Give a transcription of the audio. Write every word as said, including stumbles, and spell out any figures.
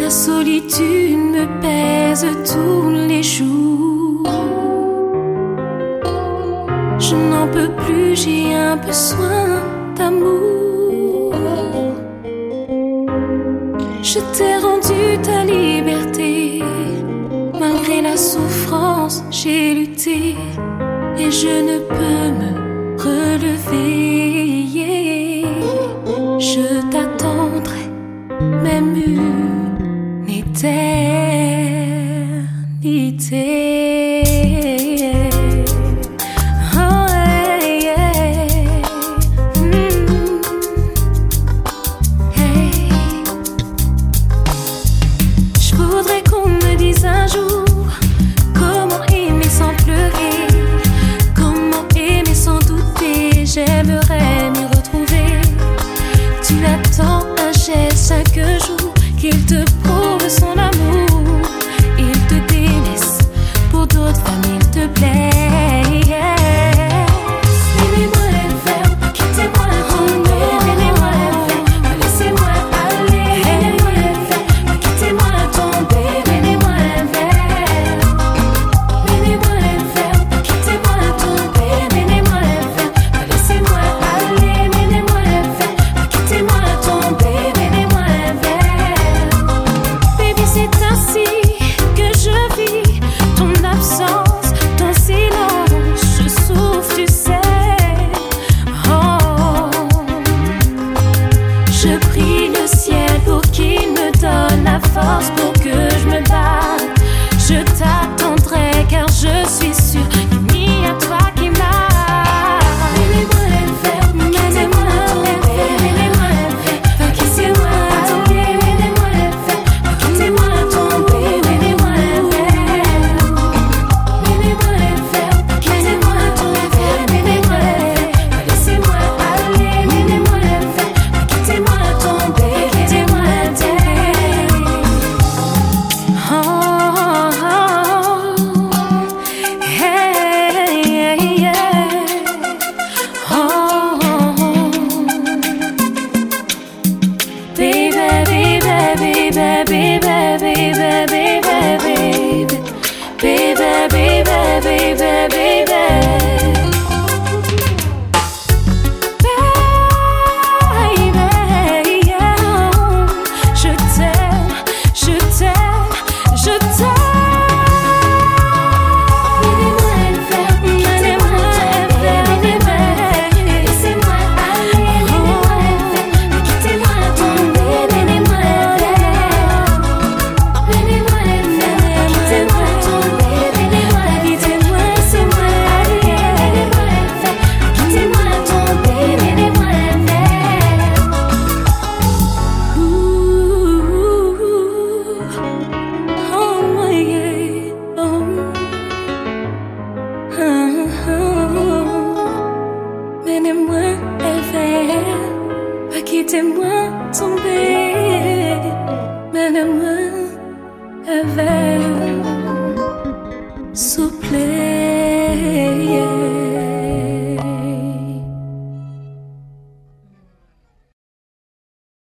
La solitude me pèse tous les jours. Je n'en peux plus, j'ai un besoin d'amour. Je t'ai rendu ta liberté. Malgré la souffrance, j'ai lutté et je ne peux me relever. Je t'attendrai même une éternité. Oh, hey, hey. Mm. Hey. Je voudrais qu'on me dise un jour comment aimer sans pleurer, comment aimer sans douter. J'aimerais m'y retrouver. Tu attends un geste chaque jour qu'il te